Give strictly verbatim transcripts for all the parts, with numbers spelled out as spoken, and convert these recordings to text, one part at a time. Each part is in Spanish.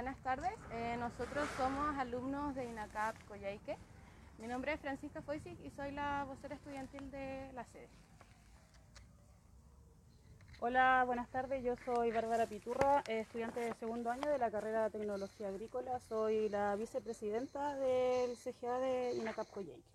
buenas tardes. Eh, nosotros somos alumnos de INACAP Coyhaique. Mi nombre es Francisca Foisic y soy la vocera estudiantil de la sede. Hola, buenas tardes. Yo soy Bárbara Piturra, estudiante de segundo año de la carrera de Tecnología Agrícola. Soy la vicepresidenta del C G A de INACAP Coyhaique.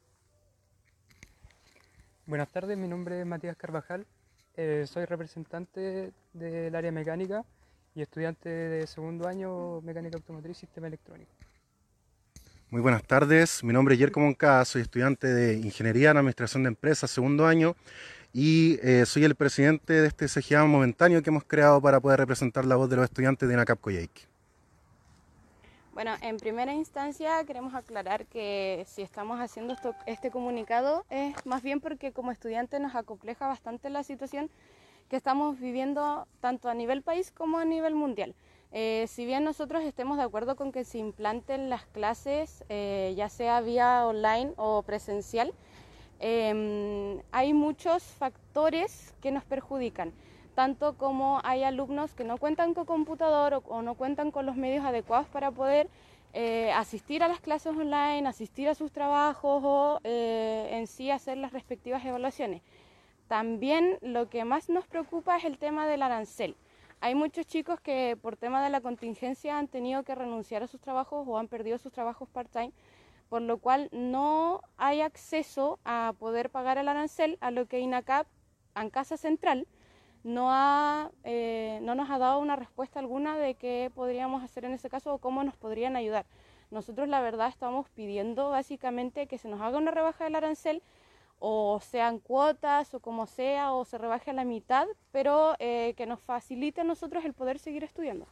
Buenas tardes, mi nombre es Matías Carvajal, eh, soy representante del área mecánica y estudiante de segundo año mecánica automotriz y sistema electrónico. Muy buenas tardes, mi nombre es Yerko Moncada, soy estudiante de Ingeniería en Administración de Empresas, segundo año, y eh, soy el presidente de este C G A momentáneo que hemos creado para poder representar la voz de los estudiantes de INACAP Coyhaique. Bueno, en primera instancia queremos aclarar que si estamos haciendo esto, este comunicado es más bien porque como estudiantes nos acompleja bastante la situación que estamos viviendo tanto a nivel país como a nivel mundial. Eh, si bien nosotros estemos de acuerdo con que se implanten las clases, eh, ya sea vía online o presencial, eh, hay muchos factores que nos perjudican, tanto como hay alumnos que no cuentan con computador o, o no cuentan con los medios adecuados para poder eh, asistir a las clases online, asistir a sus trabajos o eh, en sí hacer las respectivas evaluaciones. También lo que más nos preocupa es el tema del arancel. Hay muchos chicos que por tema de la contingencia han tenido que renunciar a sus trabajos o han perdido sus trabajos part-time, por lo cual no hay acceso a poder pagar el arancel, a lo que INACAP, ANCASA Central, no, ha, eh, no nos ha dado una respuesta alguna de qué podríamos hacer en ese caso o cómo nos podrían ayudar. Nosotros la verdad estamos pidiendo básicamente que se nos haga una rebaja del arancel, o sean cuotas o como sea, o se rebaje a la mitad, pero eh, que nos facilite a nosotros el poder seguir estudiando.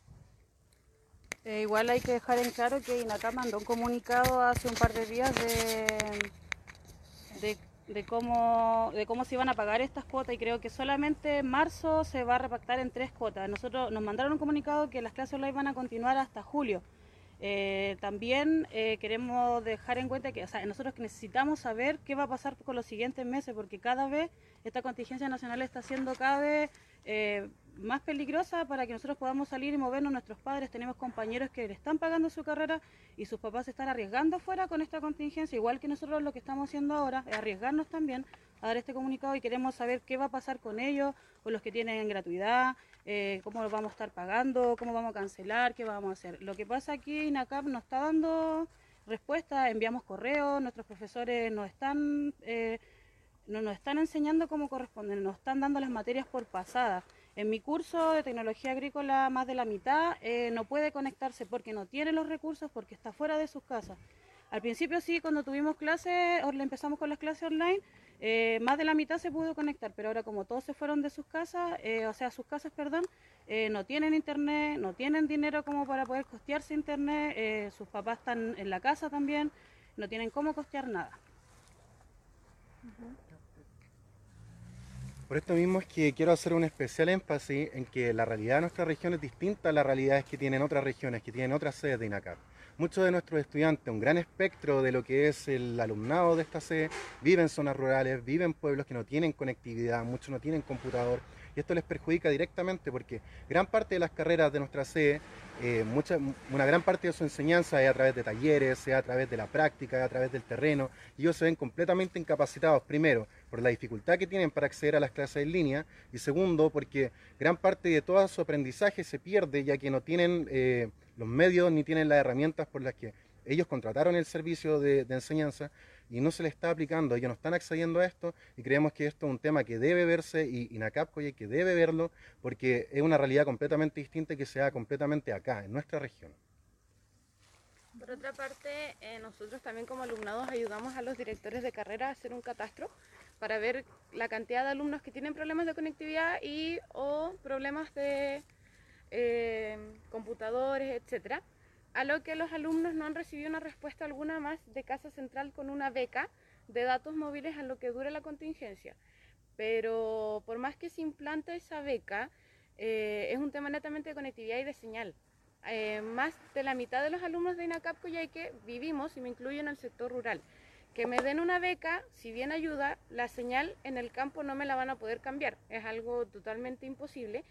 Eh, igual hay que dejar en claro que INACAP mandó un comunicado hace un par de días de, de, de, cómo, de cómo se iban a pagar estas cuotas, y creo que solamente en marzo se va a repactar en tres cuotas. Nosotros nos mandaron un comunicado que las clases online van a continuar hasta julio. Eh, también eh, queremos dejar en cuenta que o sea, nosotros necesitamos saber qué va a pasar con los siguientes meses, porque cada vez esta contingencia nacional está siendo cada vez eh, más peligrosa para que nosotros podamos salir y movernos. Nuestros padres, tenemos compañeros que le están pagando su carrera y sus papás se están arriesgando fuera con esta contingencia, igual que nosotros lo que estamos haciendo ahora, es arriesgarnos también a dar este comunicado, y queremos saber qué va a pasar con ellos, con los que tienen gratuidad, eh, cómo lo vamos a estar pagando, cómo vamos a cancelar, qué vamos a hacer. Lo que pasa aquí, INACAP nos está dando respuesta, enviamos correos, nuestros profesores nos están, eh, no nos están enseñando cómo corresponde, nos están dando las materias por pasada. En mi curso de Tecnología Agrícola, más de la mitad eh, no puede conectarse porque no tiene los recursos, porque está fuera de sus casas. Al principio sí, cuando tuvimos clases, o empezamos con las clases online, eh, más de la mitad se pudo conectar, pero ahora como todos se fueron de sus casas, eh, o sea, sus casas, perdón, eh, no tienen internet, no tienen dinero como para poder costearse internet, eh, sus papás están en la casa también, no tienen cómo costear nada. Uh-huh. Por esto mismo es que quiero hacer un especial énfasis en que la realidad de nuestra región es distinta a las realidades que tienen otras regiones, que tienen otras sedes de INACAP. Muchos de nuestros estudiantes, un gran espectro de lo que es el alumnado de esta sede, viven en zonas rurales, viven en pueblos que no tienen conectividad, muchos no tienen computador, y esto les perjudica directamente porque gran parte de las carreras de nuestra sede, eh, mucha, una gran parte de su enseñanza es a través de talleres, es a través de la práctica, es a través del terreno, y ellos se ven completamente incapacitados, primero, por la dificultad que tienen para acceder a las clases en línea, y segundo, porque gran parte de todo su aprendizaje se pierde, ya que no tienen eh, los medios ni tienen las herramientas por las que ellos contrataron el servicio de, de enseñanza, y no se les está aplicando, ellos no están accediendo a esto, y creemos que esto es un tema que debe verse, y INACAP Coyhaique debe verlo, porque es una realidad completamente distinta y que se da completamente acá, en nuestra región. Por otra parte, eh, nosotros también como alumnados ayudamos a los directores de carrera a hacer un catastro para ver la cantidad de alumnos que tienen problemas de conectividad y o problemas de eh, computadores, etcétera. A lo que los alumnos no han recibido una respuesta alguna más de Casa Central con una beca de datos móviles a lo que dure la contingencia. Pero por más que se implante esa beca, eh, es un tema netamente de conectividad y de señal. Eh, más de la mitad de los alumnos de INACAP Coyhaique vivimos, y me incluyo, en el sector rural. Que me den una beca, si bien ayuda, la señal en el campo no me la van a poder cambiar, es algo totalmente imposible.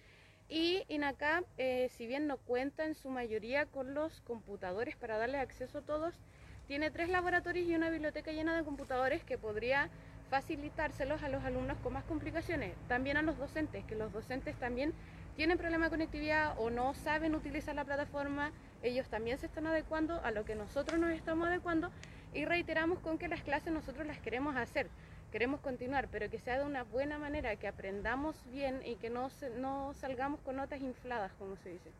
Y INACAP, eh, si bien no cuenta en su mayoría con los computadores para darle acceso a todos, tiene tres laboratorios y una biblioteca llena de computadores que podría facilitárselos a los alumnos con más complicaciones. También a los docentes, que los docentes también tienen problemas de conectividad o no saben utilizar la plataforma. Ellos también se están adecuando a lo que nosotros nos estamos adecuando, y reiteramos con que las clases nosotros las queremos hacer. Queremos continuar, pero que sea de una buena manera, que aprendamos bien y que no, se, no salgamos con notas infladas, como se dice.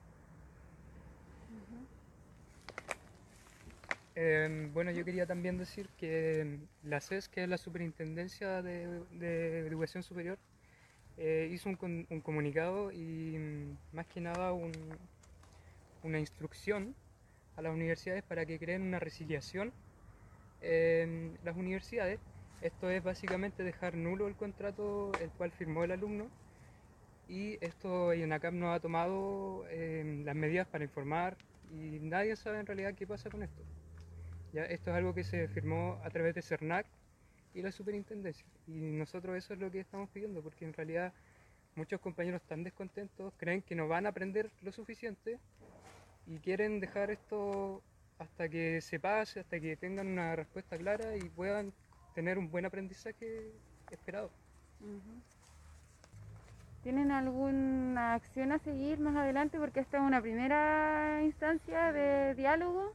Eh, bueno, yo quería también decir que la S E S, que es la Superintendencia de, de Educación Superior, eh, hizo un, con, un comunicado y mm, más que nada un, una instrucción a las universidades para que creen una resiliación en las universidades. Esto es básicamente dejar nulo el contrato el cual firmó el alumno, y esto INACAP no ha tomado eh, las medidas para informar, y nadie sabe en realidad qué pasa con esto. Ya, esto es algo que se firmó a través de CERNAC y la superintendencia, y nosotros eso es lo que estamos pidiendo, porque en realidad muchos compañeros están descontentos, creen que no van a aprender lo suficiente y quieren dejar esto hasta que se pase, hasta que tengan una respuesta clara y puedan tener un buen aprendizaje esperado. Uh-huh. ¿Tienen alguna acción a seguir más adelante? Porque esta es una primera instancia de diálogo.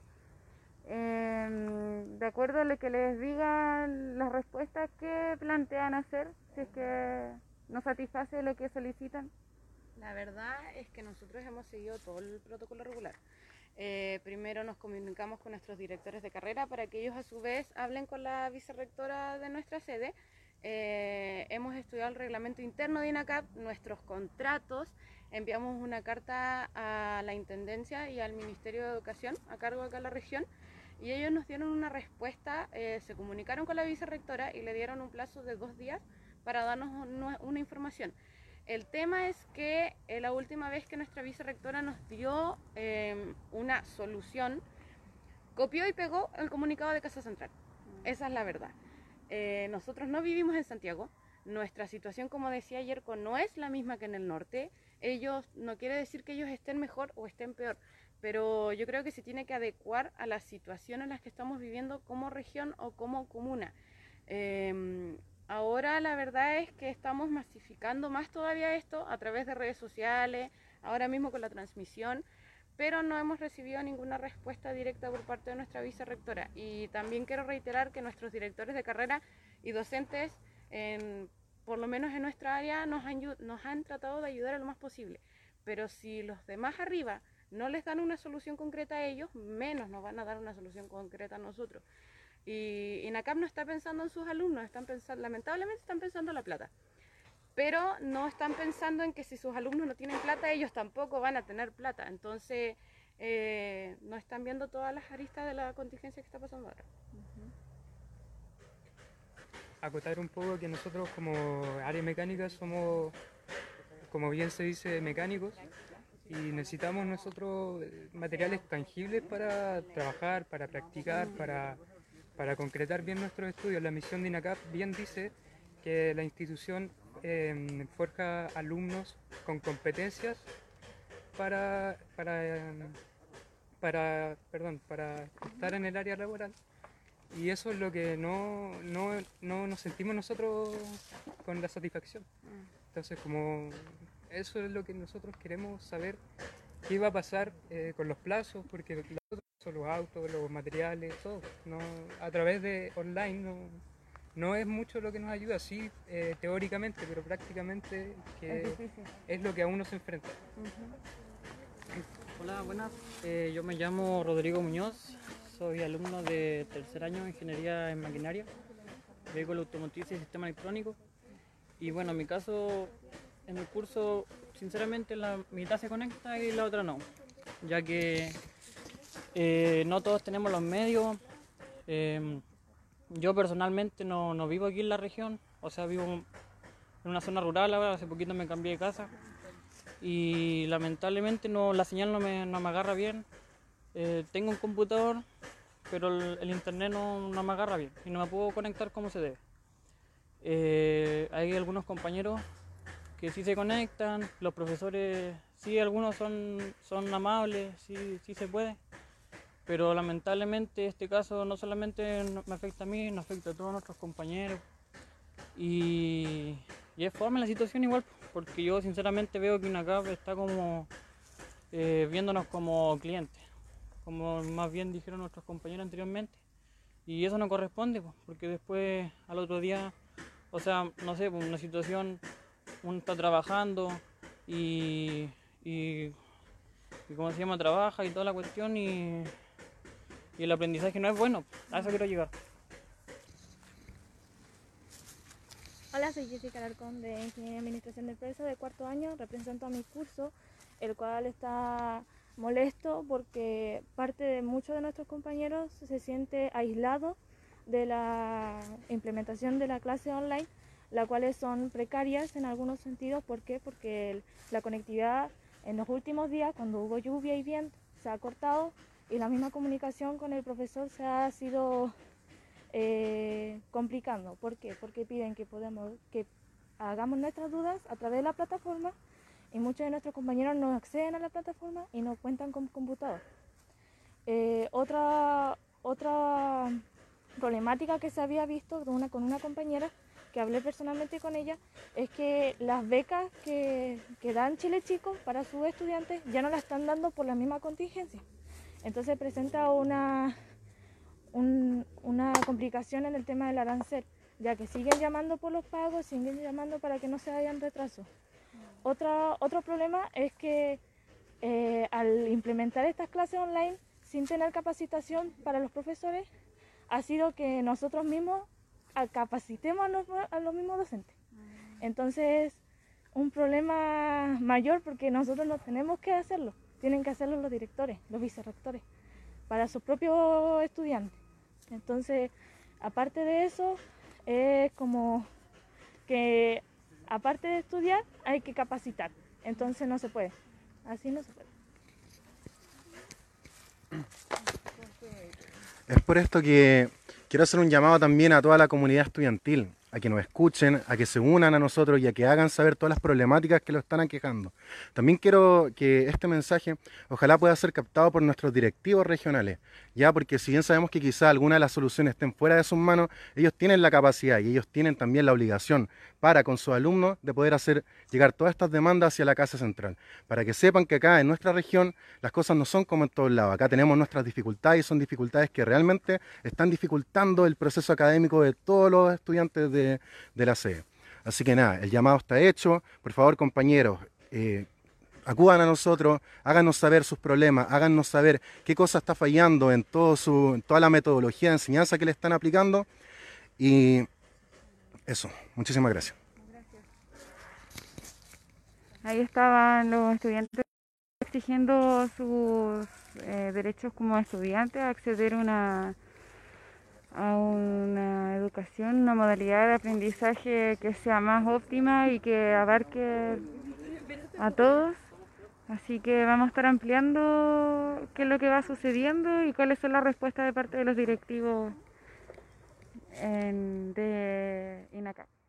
Eh, de acuerdo a lo que les digan las respuestas, ¿qué plantean hacer si es que no satisface lo que solicitan? La verdad es que nosotros hemos seguido todo el protocolo regular. Eh, primero nos comunicamos con nuestros directores de carrera para que ellos a su vez hablen con la vicerrectora de nuestra sede. Eh, hemos estudiado el reglamento interno de INACAP, nuestros contratos, enviamos una carta a la Intendencia y al Ministerio de Educación a cargo de acá en la región, y ellos nos dieron una respuesta, eh, se comunicaron con la vicerrectora y le dieron un plazo de dos días para darnos una, una información. El tema es que eh, la última vez que nuestra vicerrectora nos dio eh, una solución, copió y pegó el comunicado de Casa Central. Esa es la verdad. Eh, nosotros no vivimos en Santiago. Nuestra situación, como decía Yerko, no es la misma que en el norte. Ellos, no quiere decir que ellos estén mejor o estén peor, pero yo creo que se tiene que adecuar a la situación en la que estamos viviendo como región o como comuna. Eh, Ahora la verdad es que estamos masificando más todavía esto a través de redes sociales, ahora mismo con la transmisión, pero no hemos recibido ninguna respuesta directa por parte de nuestra vicerrectora. Y también quiero reiterar que nuestros directores de carrera y docentes, en, por lo menos en nuestra área, nos han, nos han tratado de ayudar a lo más posible. Pero si los demás arriba no les dan una solución concreta a ellos, menos nos van a dar una solución concreta a nosotros. Y INACAP no está pensando en sus alumnos, están pensando, lamentablemente están pensando en la plata, pero no están pensando en que si sus alumnos no tienen plata, ellos tampoco van a tener plata. Entonces eh, no están viendo todas las aristas de la contingencia que está pasando ahora. Acotar un poco que nosotros como área mecánica somos, como bien se dice, mecánicos, y necesitamos nosotros materiales tangibles para trabajar, para practicar, para Para concretar bien nuestros estudios. La misión de INACAP bien dice que la institución eh, forja alumnos con competencias para, para, para, perdón, para estar en el área laboral, y eso es lo que no, no, no nos sentimos nosotros con la satisfacción. Entonces, como eso es lo que nosotros queremos saber, qué va a pasar eh, con los plazos, porque los los autos, los materiales, todo, no, a través de online no, no es mucho lo que nos ayuda, sí, eh, teóricamente, pero prácticamente que es, es lo que a uno se enfrenta. Uh-huh. Hola, buenas, eh, yo me llamo Rodrigo Muñoz, soy alumno de tercer año de Ingeniería en Maquinaria, vehículo automotriz y sistema electrónico, y bueno, en mi caso, en el curso, sinceramente la mitad se conecta y la otra no, ya que Eh, no todos tenemos los medios. Eh, yo personalmente no, no vivo aquí en la región, o sea, vivo en una zona rural ahora, hace poquito me cambié de casa y lamentablemente no, la señal no me, no me agarra bien. Eh, tengo un computador, pero el, el internet no, no me agarra bien y no me puedo conectar como se debe. Eh, hay algunos compañeros que sí se conectan, los profesores, sí, algunos son, son amables, sí, sí se puede, pero lamentablemente este caso no solamente me afecta a mí, nos afecta a todos nuestros compañeros, y, y es fome la situación igual, porque yo sinceramente veo que INACAP está como eh, viéndonos como clientes, como más bien dijeron nuestros compañeros anteriormente, y eso no corresponde, porque después al otro día, o sea, no sé, una situación, uno está trabajando y, y, y ¿cómo se llama? Trabaja y toda la cuestión, y, y el aprendizaje no es bueno, a eso quiero llegar. Hola, soy Jessica Alarcón de Ingeniería y Administración de Empresas de cuarto año. Represento a mi curso, el cual está molesto porque parte de muchos de nuestros compañeros se siente aislado de la implementación de la clase online, las cuales son precarias en algunos sentidos. ¿Por qué? Porque el, la conectividad en los últimos días, cuando hubo lluvia y viento, se ha cortado, y la misma comunicación con el profesor se ha sido eh, complicando. ¿Por qué? Porque piden que, podemos, que hagamos nuestras dudas a través de la plataforma, y muchos de nuestros compañeros no acceden a la plataforma y no cuentan con computador. Eh, otra, otra problemática que se había visto de una, con una compañera que hablé personalmente con ella, es que las becas que, que dan Chile Chico para sus estudiantes ya no las están dando por la misma contingencia. Entonces presenta una, un, una complicación en el tema del arancel, ya que siguen llamando por los pagos, siguen llamando para que no se hayan retrasos. Otra, otro problema es que eh, al implementar estas clases online sin tener capacitación para los profesores, ha sido que nosotros mismos capacitemos a los, a los mismos docentes. Entonces, un problema mayor, porque nosotros no tenemos que hacerlo, tienen que hacerlo los directores, los vicerrectores, para sus propios estudiantes. Entonces, aparte de eso, es como que aparte de estudiar, hay que capacitar. Entonces no se puede, así no se puede. Es por esto que quiero hacer un llamado también a toda la comunidad estudiantil, a que nos escuchen, a que se unan a nosotros y a que hagan saber todas las problemáticas que lo están aquejando. También quiero que este mensaje ojalá pueda ser captado por nuestros directivos regionales, ya, porque si bien sabemos que quizá algunas de las soluciones estén fuera de sus manos, ellos tienen la capacidad y ellos tienen también la obligación para con sus alumnos de poder hacer llegar todas estas demandas hacia la Casa Central, para que sepan que acá en nuestra región las cosas no son como en todos lados. Acá tenemos nuestras dificultades, y son dificultades que realmente están dificultando el proceso académico de todos los estudiantes de, de la sede. Así que nada, el llamado está hecho. Por favor, compañeros, eh, acudan a nosotros, háganos saber sus problemas, háganos saber qué cosa está fallando en, todo su, en toda la metodología de enseñanza que le están aplicando. Y eso, muchísimas gracias. Ahí estaban los estudiantes exigiendo sus eh, derechos como estudiantes, a acceder una, a una educación, una modalidad de aprendizaje que sea más óptima y que abarque a todos. Así que vamos a estar ampliando qué es lo que va sucediendo y cuáles son las respuestas de parte de los directivos en, de INACAP.